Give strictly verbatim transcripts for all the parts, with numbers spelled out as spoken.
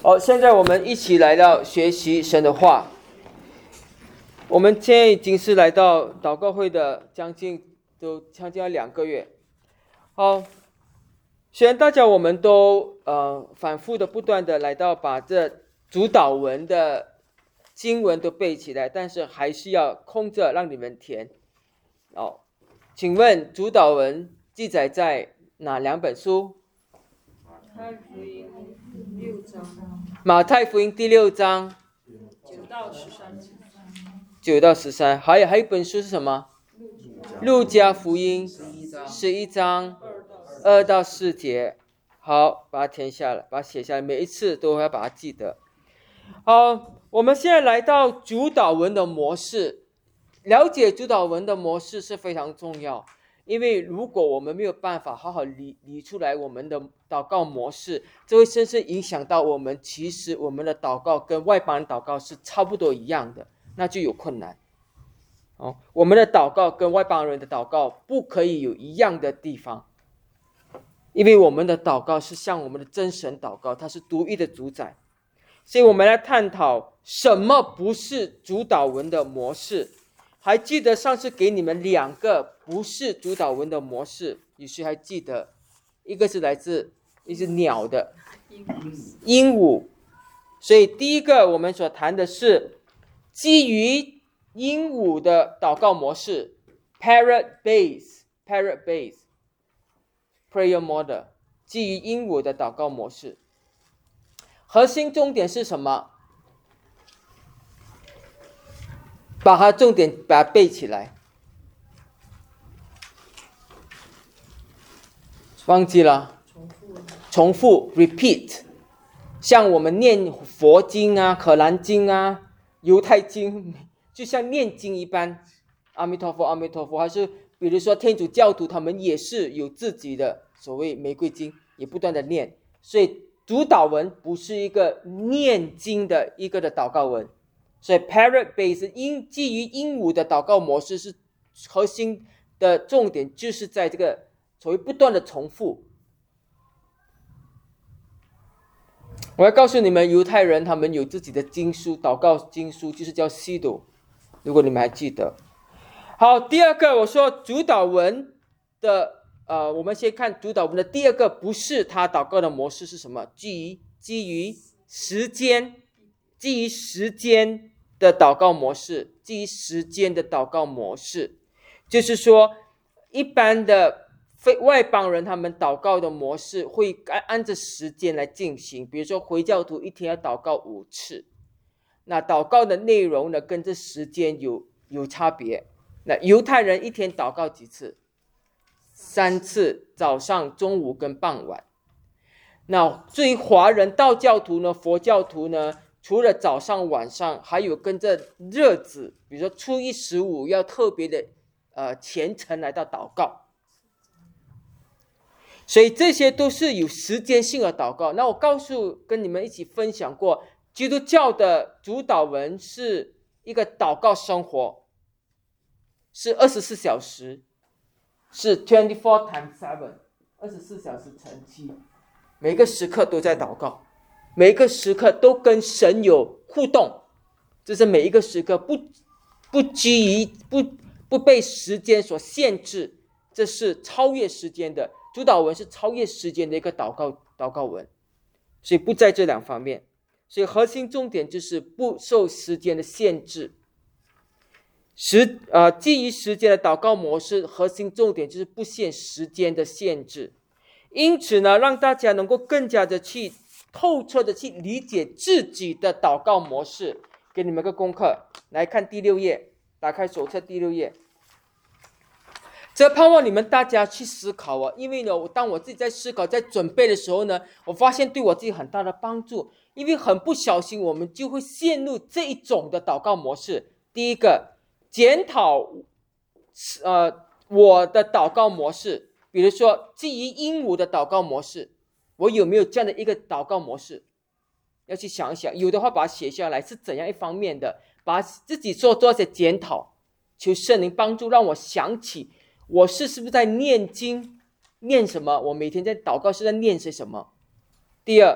好，现在我们一起来到学习神的话。我们现在已经是来到祷告会的将近都将近要两个月。好，虽然大家我们都呃反复的不断的来到把这主导文的经文都背起来，但是还是要空着让你们填。哦，请问主导文记载在哪两本书？ 马太福音六章， 马太福音第六章九到十三节。 九到十三，还有还有一本书是什么？路加福音十一章二到四节。好，把它填下来，把它写下来，每一次都要把它记得。好，我们现在来到主导文的模式，了解主导文的模式是非常重要。因为如果我们没有办法好好理理出来我们的祷告模式，这会深深影响到我们。其实我们的祷告跟外邦人祷告是差不多一样的，那就有困难。哦，我们的祷告跟外邦人的祷告不可以有一样的地方，因为我们的祷告是向我们的真神祷告，它是独一的主宰。所以我们来探讨什么不是主导文的模式。还记得上次给你们两个不是主导文的模式，有谁还记得？一个是来自一只鸟的鹦鹉。所以第一个我们所谈的是基于鹦鹉的祷告模式 Parrot Base Parrot Base Prayer Model， 基于鹦鹉的祷告模式。核心重点是什么？把它重点把它背起来。忘记了？ 重复重复 repeat。像我们念佛经啊、可兰经啊、犹太经，就像念经一般，阿弥陀佛阿弥陀佛。还是比如说天主教徒他们也是有自己的所谓玫瑰经，也不断的念。所以主导文不是一个念经的一个的祷告文。所以 Parrot Base 因基于鹦鹉的祷告模式是核心的重点，就是在这个所谓不断的重复。我要告诉你们，犹太人他们有自己的经书，祷告经书就是叫西读，如果你们还记得。好，第二个我说主导文的呃，我们先看主导文的第二个不是他祷告的模式是什么？基于基于时间，基于时间的祷告模式，基于时间的祷告模式，就是说一般的非外邦人他们祷告的模式会按按着时间来进行。比如说回教徒一天要祷告五次，那祷告的内容呢跟这时间有有差别。那犹太人一天祷告几次？三次，早上、中午跟傍晚。那至于华人道教徒呢、佛教徒呢，除了早上晚上，还有跟着日子，比如说初一十五要特别的呃虔诚来到祷告。所以这些都是有时间性的祷告。那我告诉跟你们一起分享过，基督教的主导文是一个祷告生活，是二十四小时，是 twenty-four times seven， 二十四小时乘七，每个时刻都在祷告，每一个时刻都跟神有互动。这是每一个时刻不不基于不不被时间所限制，这是超越时间的。主导文是超越时间的一个祷告祷告文，所以不在这两方面。所以核心重点就是不受时间的限制。时呃基于时间的祷告模式，核心重点就是不限时间的限制。因此呢，让大家能够更加的去透彻的去理解自己的祷告模式。给你们个功课，来看第六页，打开手册第六页。这盼望你们大家去思考啊，因为呢，当我自己在思考、在准备的时候呢，我发现对我自己很大的帮助。因为很不小心，我们就会陷入这一种的祷告模式。第一个，检讨呃我的祷告模式，比如说基于鹦鹉的祷告模式，我有没有这样的一个祷告模式？要去想一想，有的话把它写下来是怎样一方面的，把自己做做一些检讨，求圣灵帮助，让我想起我是是不是在念经，念什么？我每天在祷告是在念些什么？第二，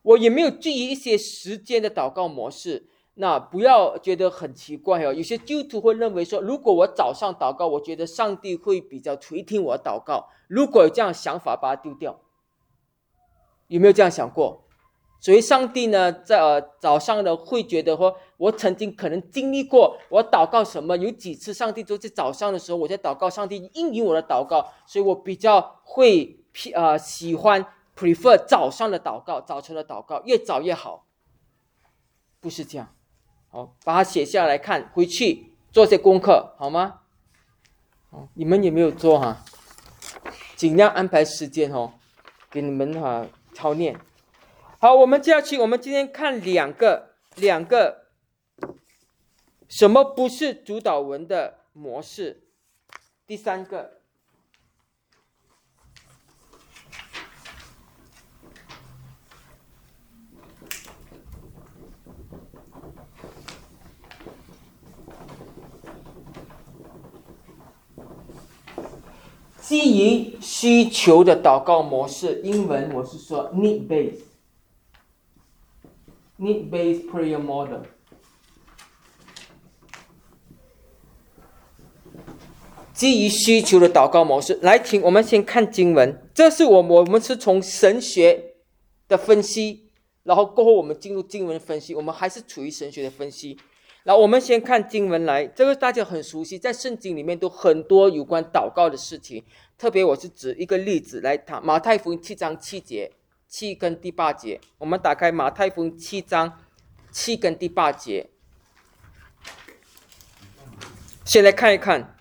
我也没有质疑一些时间的祷告模式。那不要觉得很奇怪哦，有些基督徒会认为说，如果我早上祷告，我觉得上帝会比较垂听我祷告。如果有这样的想法，把它丢掉。有没有这样想过？所以上帝呢，在、呃、早上呢会觉得说，我曾经可能经历过，我祷告什么，有几次上帝都在早上的时候我在祷告，上帝应允我的祷告，所以我比较会呃喜欢 prefer 早上的祷告，早晨的祷告，越早越好。不是这样。好，把它写下来看，回去做些功课，好吗？哦，你们有没有做哈、啊？尽量安排时间哦，给你们哈、啊、操练。好，我们接下去，我们今天看两个两个什么不是主导文的模式。第三个，基于需求的祷告模式，英文我是说 need based need based prayer model。基于需求的祷告模式，来，请我们先看经文。这是我们我们是从神学的分析，然后过后我们进入经文分析，我们还是处于神学的分析。然后我们先看经文来，这个大家很熟悉，在圣经里面都很多有关祷告的事情。特别我是指一个例子来谈，马太福音七章七节，七跟第八节。我们打开马太福音七章七跟第八节，先来看一看。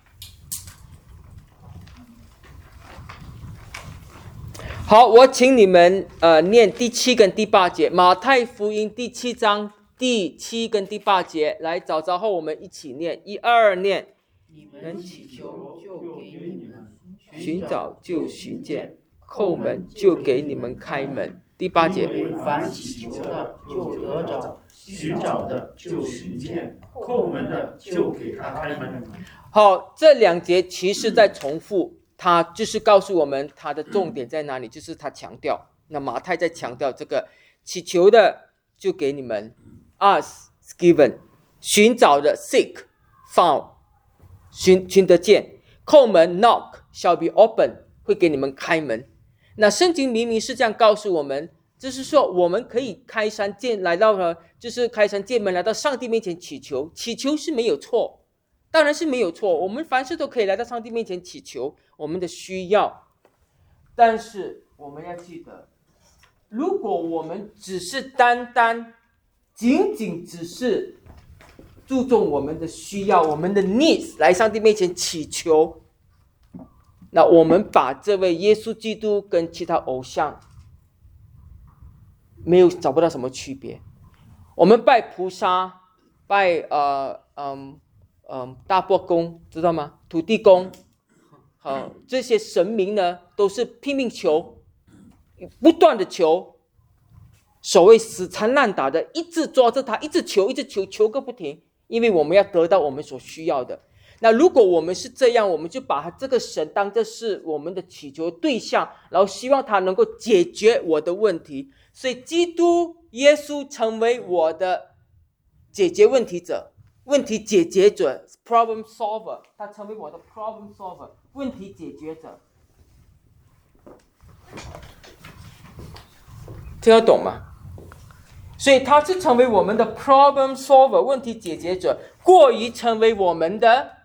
好，我请你们呃念第七跟第八节，马太福音第七章第七跟第八节，来早早后我们一起念，一二念。 你们祈求就给你们， 寻找就寻见，叩门就给你们开门。第八节， 因为凡祈求的就得着，寻找的就寻见，叩门的就给他开门。 好，这两节其实在重复，他就是告诉我们他的重点在哪里，就是他强调，那马太在强调这个祈求的就给你们 ，ask given， 寻找的 seek found， 寻寻得见，叩门 knock shall be open， 会给你们开门。那圣经明明是这样告诉我们，就是说我们可以开山见来到了，就是开山见门来到上帝面前祈求，祈求是没有错，当然是没有错，我们凡事都可以来到上帝面前祈求我们的需要。但是我们要记得，如果我们只是单单仅仅只是注重我们的需要，我们的 needs 来上帝面前祈求，那我们把这位耶稣基督跟其他偶像没有找不到什么区别。我们拜菩萨，拜呃嗯嗯大伯公，知道吗？土地公，好，这些神明呢，都是拼命求，不断的求，所谓死缠烂打的，一直抓着他，一直求，一直求，求个不停，因为我们要得到我们所需要的。那如果我们是这样，我们就把这个神当作是我们的祈求对象，然后希望他能够解决我的问题。所以基督耶稣成为我的解决问题者，问题解决者 problem solver， 他成为我的 problem solver， 问题解决者。听得懂吗？所以他是成为我们的 problem solver， 问题解决者，过于成为我们的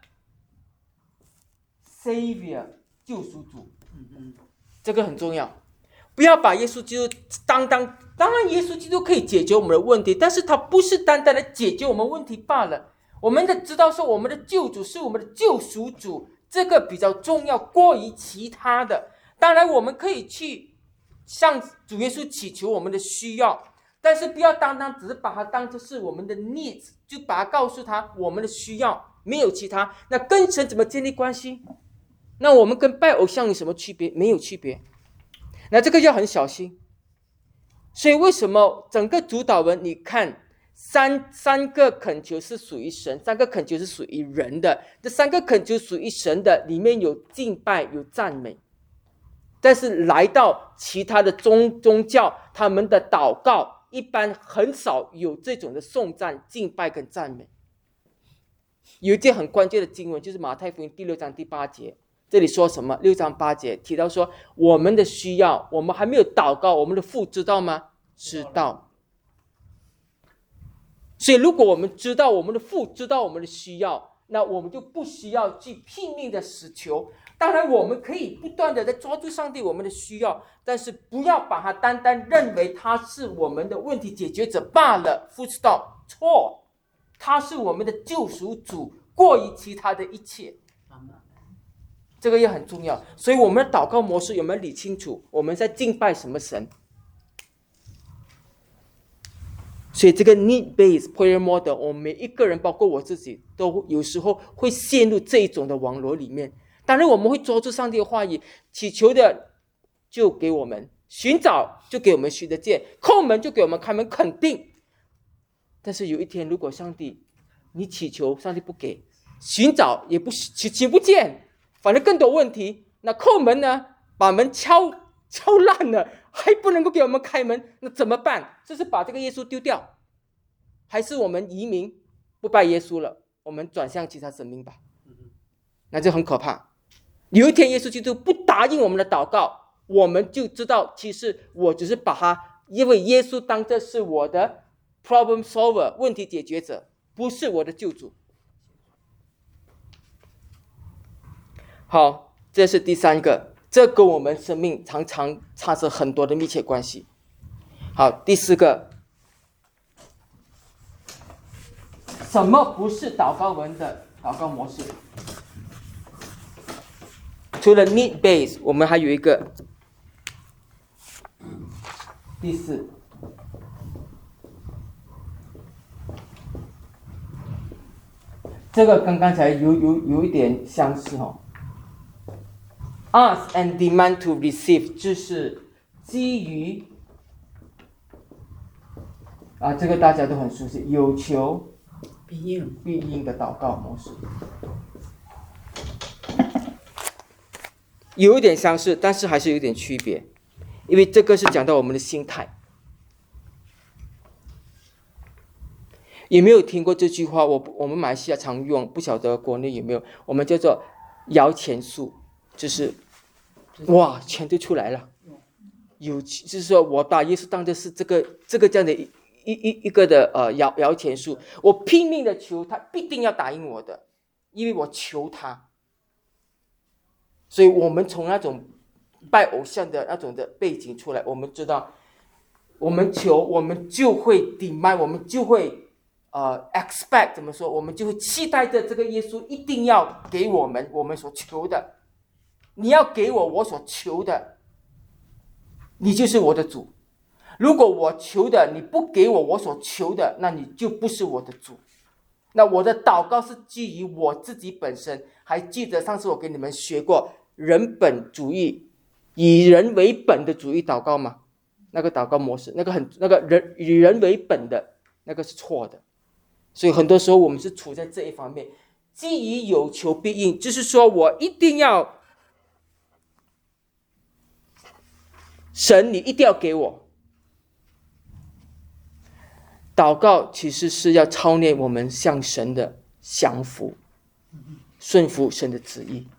savior， 救赎主。这个很重要，不要把耶稣基督当当当然耶稣基督可以解决我们的问题，但是他不是单单的解决我们问题罢了。我们得知道说，我们的救主是我们的救赎主，这个比较重要，过于其他的。当然我们可以去向主耶稣祈求我们的需要，但是不要单单只是把它当作是我们的 needs， 就把它告诉他我们的需要，没有其他。那跟神怎么建立关系？那我们跟拜偶像有什么区别？没有区别。那这个要很小心。所以为什么整个主祷文你看三三个恳求是属于神，三个恳求是属于人的，这三个恳求属于神的里面有敬拜，有赞美。 但是来到其他的宗宗教，他们的祷告一般很少有这种的颂赞、敬拜跟赞美。有一件很关键的经文，就是马太福音第六章第八节，这里说什么？六章八节提到说，我们的需要，我们还没有祷告，我们的父知道吗？知道。所以如果我们知道我们的父知道我们的需要，那我们就不需要去拼命的死求。当然我们可以不断的在抓住上帝我们的需要，但是不要把它单单认为他是我们的问题解决者罢了。full stop，错，他是我们的救赎主，过于其他的一切。这个也很重要。所以我们的祷告模式有没有理清楚？我们在敬拜什么神？所以这个 need-based prayer model， 我们每一个人包括我自己都有时候会陷入这一种的网络里面。当然我们会抓住上帝的话语，祈求的就给我们，寻找就给我们寻得见，叩门就给我们开门，肯定。但是有一天如果上帝你祈求上帝不给，寻找也不寻不见，反正更多问题，那叩门呢把门敲敲烂了还不能够给我们开门，那怎么办？这是把这个耶稣丢掉，还是我们移民不拜耶稣了，我们转向其他神明吧？那就很可怕。有一天耶稣基督不答应我们的祷告，我们就知道其实我只是把他，因为耶稣当这是我的 problem solver 问题解决者，不是我的救主。好，这是第三个，这跟我们生命常常产生很多的密切关系。好，第四个，什么不是祷告文的祷告模式？除了 need base， 我们还有一个第四，这个跟刚才有有有一点相似哦。Ask and demand to receive， 就是基于啊，这个大家都很熟悉，有求必应必应的祷告模式。有一点相似，但是还是有点区别，因为这个是讲到我们的心态。有没有听过这句话？我我们马来西亚常用，不晓得国内有没有？我们叫做摇钱树，就是哇，钱就出来了。有，就是说我把耶稣当作是这个这个这样的一一一一个的呃摇摇钱树，我拼命的求他，必定要答应我的，因为我求他。所以我们从那种拜偶像的那种的背景出来，我们知道，我们求，我们就会 demand， 我们就会呃 expect， 怎么说？我们就会期待着这个耶稣一定要给我们我们所求的。你要给我我所求的，你就是我的主。如果我求的你不给我我所求的，那你就不是我的主。那我的祷告是基于我自己本身。还记得上次我给你们学过人本主义，以人为本的主义祷告吗？那个祷告模式，那个很那个人以人为本的那个是错的。所以很多时候我们是处在这一方面，基于有求必应，就是说我一定要神，你一定要给我。祷告其实是要操练我们向神的降服，顺服神的旨意，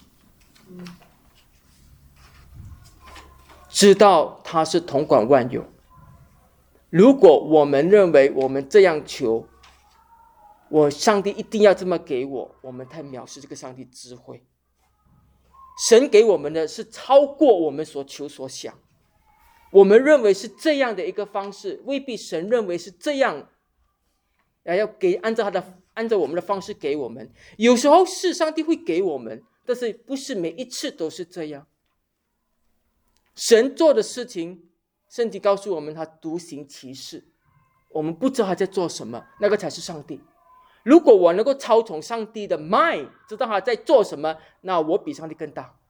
知道他是统管万有。如果我们认为我们这样求，我上帝一定要这么给我，我们太藐视这个上帝智慧。神给我们的是超过我们所求所想，我们认为是这样的一个方式，未必神认为是这样，要给按照他的按照我们的方式给我们。有时候是上帝会给我们，但是不是每一次都是这样。神做的事情，圣经告诉我们他独行其事，我们不知道他在做什么，那个才是上帝。如果我能够操从上帝的 mind， 知道他在做什么，那我比上帝更大。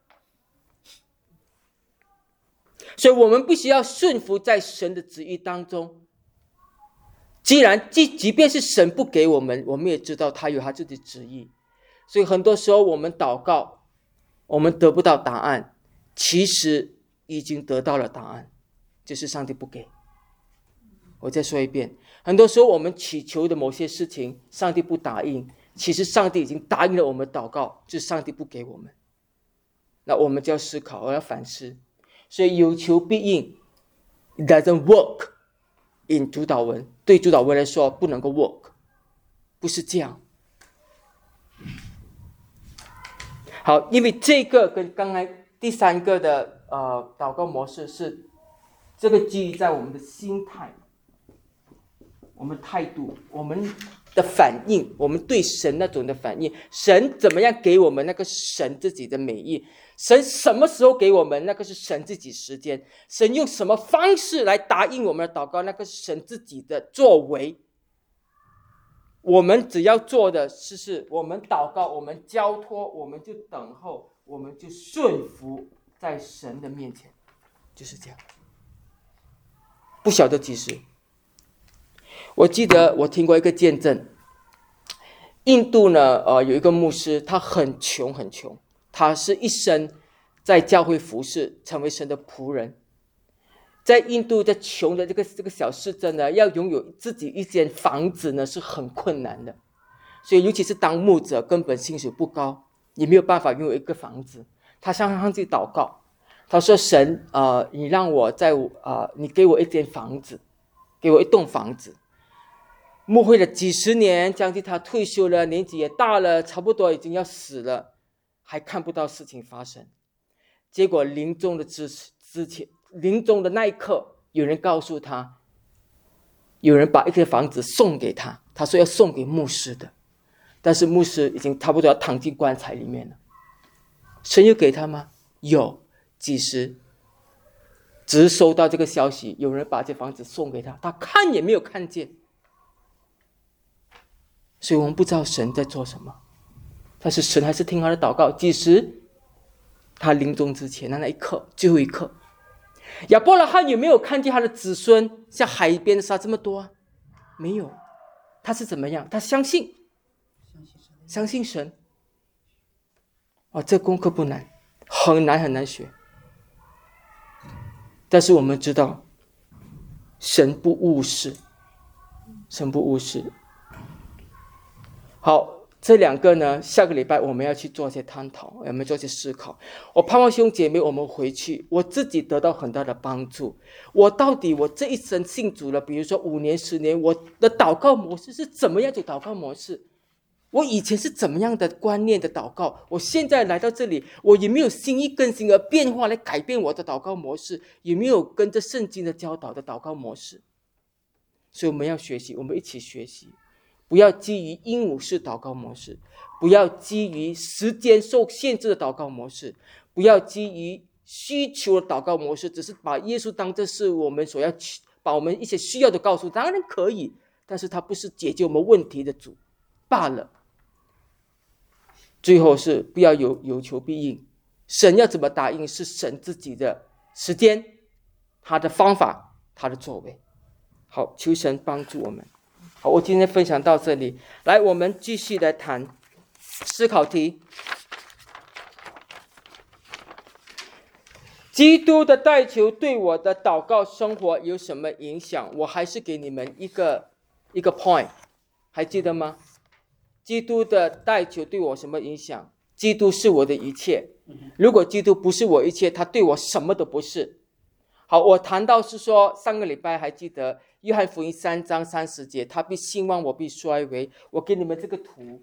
所以我们必须要顺服在神的旨意当中。既然即即便是神不给我们，我们也知道他有他自己的旨意。所以很多时候我们祷告，我们得不到答案， 其实已经得到了答案，就是上帝不给。我再说一遍，很多时候我们祈求的某些事情，上帝不答应，其实上帝已经答应了我们祷告，就是上帝不给我们。那我们就要思考，我要反思。所以有求必应 it doesn't work in 主导文，对主导文来说不能够 work， 不是这样。好，因为这个跟刚才第三个的呃祷告模式是这个基于在我们的心态、我们态度、我们的反应，我们对神那种的反应，神怎么样给我们，那个神自己的美意，神什么时候给我们，那个是神自己时间，神用什么方式来答应我们的祷告，那个是神自己的作为。我们只要做的是是我们祷告，我们交托，我们就等候，我们就顺服在神的面前，就是这样。不晓得几时，我记得我听过一个见证，印度呢，呃，有一个牧师，他很穷很穷，他是一生在教会服侍，成为神的仆人。在印度在穷的这个这个小市镇呢，要拥有自己一间房子呢是很困难的，所以尤其是当牧者，根本薪水不高，也没有办法拥有一个房子。他向上帝祷告，他说：“神，呃，你让我在呃，你给我一间房子，给我一栋房子。”牧会了几十年，将近他退休了，年纪也大了，差不多已经要死了，还看不到事情发生。结果临终的之之前。临终的那一刻，有人告诉他，有人把一个房子送给他，他说要送给牧师的，但是牧师已经差不多要躺进棺材里面了。神有给他吗？有，几时只是收到这个消息，有人把这房子送给他，他看也没有看见。所以我们不知道神在做什么，但是神还是听他的祷告。几时他临终之前的那一刻，最后一刻，亚伯拉罕有没有看见他的子孙像海边的沙这么多啊？没有。他是怎么样？他相信相信神。哦，这功课不难，很难很难学，但是我们知道神不误事，神不误事。好，这两个呢，下个礼拜我们要去做一些探讨，我们做一些思考。我盼望兄姐妹，我们回去，我自己得到很大的帮助。我到底我这一生信主了，比如说五年、十年，我的祷告模式是怎么样的祷告模式？我以前是怎么样的观念的祷告？我现在来到这里，我有没有心意更新而变化来改变我的祷告模式？有没有跟着圣经的教导的祷告模式？所以我们要学习，我们一起学习。不要基于鹦鹉式祷告模式，不要基于时间受限制的祷告模式，不要基于需求的祷告模式，只是把耶稣当作是我们所要把我们一些需要的告诉，当然可以，但是它不是解决我们问题的主罢了。最后是不要有有求必应，神要怎么答应是神自己的时间，他的方法，他的作为。好，求神帮助我们。好，我今天分享到这里，来，我们继续来谈思考题。基督的代求对我的祷告生活有什么影响？我还是给你们一个一个 point， 还记得吗？基督的代求对我什么影响？基督是我的一切。如果基督不是我一切，他对我什么都不是。好，我谈到是说，上个礼拜还记得约翰福音三章三十节，他必兴旺，我必衰微。我给你们这个图，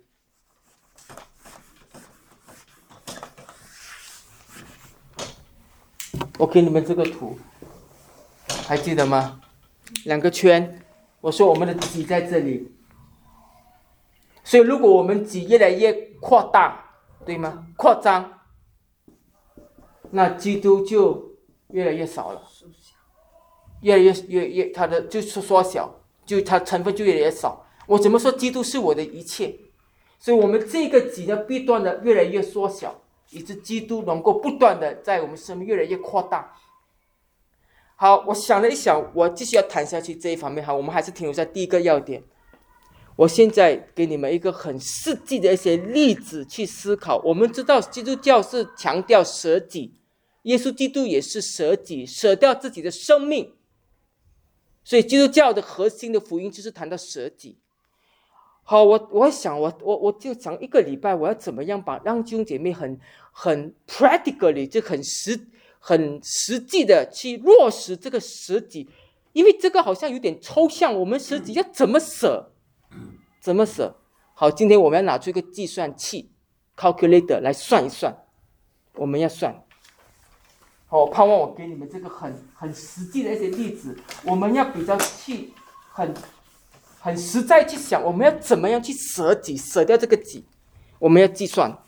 我给你们这个图，还记得吗？两个圈，我说我们的己在这里，所以如果我们己越来越扩大，对吗？扩张，那基督就越来越少了。越来越越越，它的就是缩小，就它成分就越来越少。我怎么说基督是我的一切？所以我们这个己呢，不断的越来越缩小，以致基督能够不断的在我们生命越来越扩大。好，我想了一想，我继续要谈下去这一方面。好，我们还是停留在第一个要点。我现在给你们一个很实际的一些例子去思考。我们知道基督教是强调舍己。 耶稣基督也是舍己，舍掉自己的生命。所以基督教的核心的福音就是谈到舍己。好，我我想我我我就想一个礼拜我要怎么样把让弟兄姐妹很很 practically 就很实很实际的去落实这个舍己，因为这个好像有点抽象，我们舍己要怎么舍，怎么舍？好，今天我们要拿出一个计算器 calculator 来算一算，我们要算。好，我盼望我给你们这个很很实际的一些例子，我们要比较去很。很实在去想，我们要怎么样去舍己，舍掉这个己，我们要计算。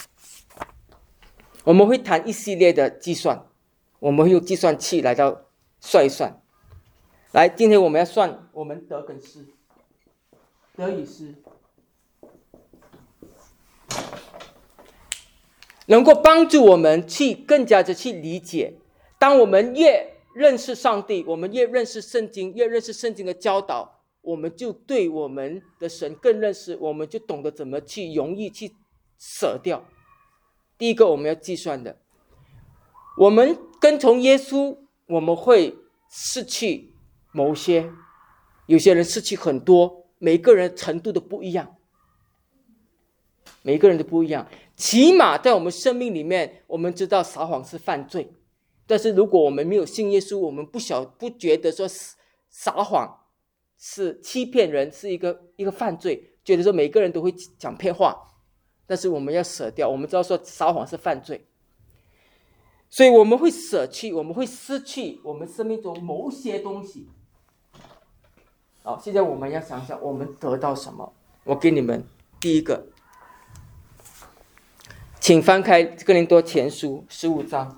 我们会谈一系列的计算，我们会用计算器来到算一算。来，今天我们要算我们德跟失，德与失，能够帮助我们去更加的去理解。当我们越认识上帝，我们越认识圣经，越认识圣经的教导，我们就对我们的神更认识，我们就懂得怎么去容易去舍掉。第一个我们要计算的，我们跟从耶稣，我们会失去某些，有些人失去很多，每个人程度都不一样，每个人都不一样。起码在我们生命里面，我们知道撒谎是犯罪，但是如果我们没有信耶稣，我们不晓不觉得说撒谎是欺骗人，是一个一个犯罪，觉得说每个人都会讲骗话，但是我们要舍掉，我们知道说撒谎是犯罪，所以我们会舍弃，我们会失去我们生命中某些东西。好，现在我们要想想我们得到什么。我给你们第一个，请翻开哥林多前书十五章。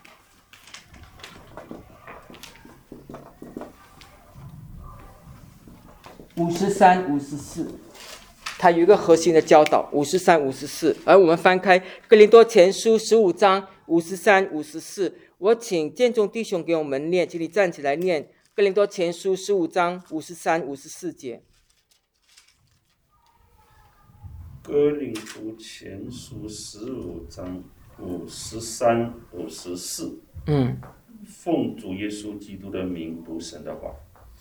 五十三、五十四，它有一个核心的教导。五十三、五十四，而我们翻开哥林多前书十五章五十三、五十四，我请建中弟兄给我们念，请你站起来念哥林多前书十五章五十三、五十四节。 哥林多前书十五章五十三、五十四， 嗯， 奉主耶稣基督的名读神的话。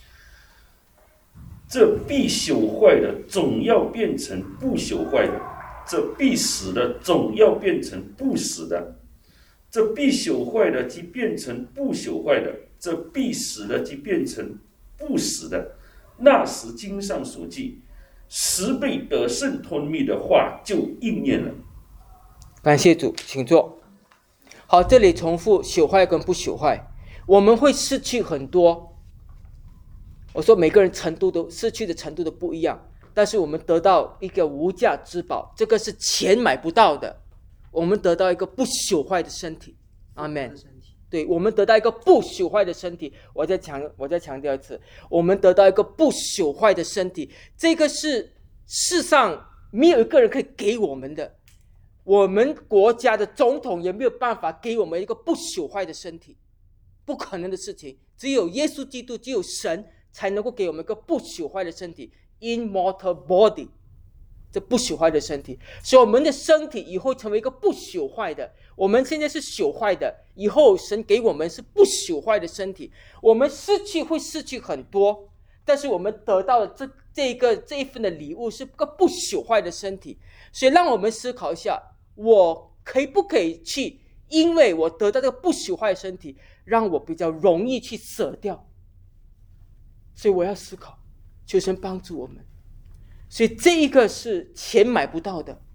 这必朽坏的总要变成不朽坏的，这必死的总要变成不死的，这必朽坏的即变成不朽坏的，这必死的即变成不死的。那时经上所记，十倍得胜吞灭的话就应验了。 感谢主，请坐。好，这里重复朽坏跟不朽坏，我们会失去很多。我说每个人程度都失去的程度都不一样，但是我们得到一个无价之宝，这个是钱买不到的。我们得到一个不朽坏的身体，阿们。对，我们得到一个不朽坏的身体。我再强，我再强调一次，我们得到一个不朽坏的身体，这个是世上没有一个人可以给我们的。我们国家的总统也没有办法给我们一个不朽坏的身体，不可能的事情。只有耶稣基督，只有神才能够给我们一个不朽坏的身体 ，immortal body， 这不朽坏的身体。所以我们的身体以后成为一个不朽坏的，我们现在是朽坏的，以后神给我们是不朽坏的身体。我们失去会失去很多，但是我们得到的这这个这一份的礼物是个不朽坏的身体。所以让我们思考一下，我可不可以去，因为我得到这个不朽坏的身体，让我比较容易去舍掉。所以我要思考，求神帮助我们。所以这一个是钱买不到的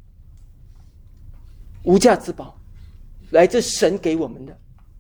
无价之宝，来自神给我们的。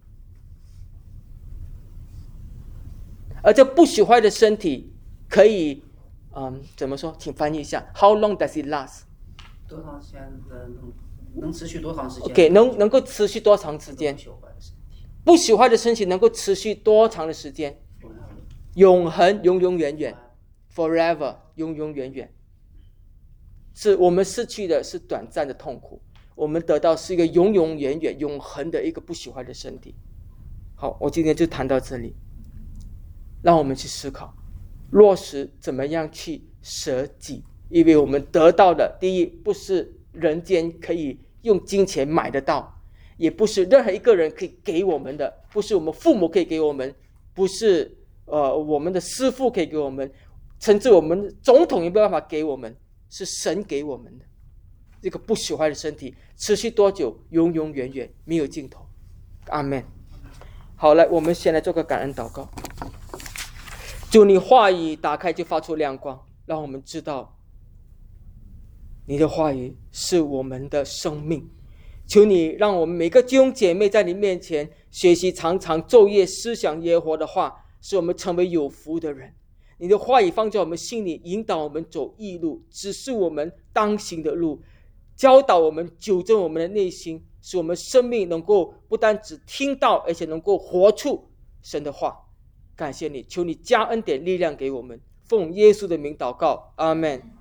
而这不朽坏的身体可以，嗯，怎么说？请翻译一下。How long does it last？ 多长时间？能能持续多长时间 ？OK， 能能够持续多长时间？不朽坏的身体能够持续多长的时间？永恒，永永远远 ，forever， 永永远远。是我们失去的是短暂的痛苦，我们得到是一个永永远远、永恒的一个不朽坏的身体。好，我今天就谈到这里，让我们去思考，落实怎么样去舍己，因为我们得到的，第一不是人间可以用金钱买得到， 也不是任何一个人可以给我们的，不是我们父母可以给我们，不是呃我们的师父可以给我们，甚至我们总统也没有办法给我们，是神给我们的这个不朽坏的身体，持续多久？永永远远，没有尽头。阿们。好了，我们先来做个感恩祷告。主，你话语打开就发出亮光，让我们知道你的话语是我们的生命。求你让我们每个弟兄姐妹在你面前学习，常常昼夜思想耶和华的话，使我们成为有福的人。你的话语放在我们心里，引导我们走义路，指示我们当行的路，教导我们，纠正我们的内心，使我们生命能够不单只听到，而且能够活出神的话。感谢你，求你加恩典力量给我们，奉耶稣的名祷告，阿们。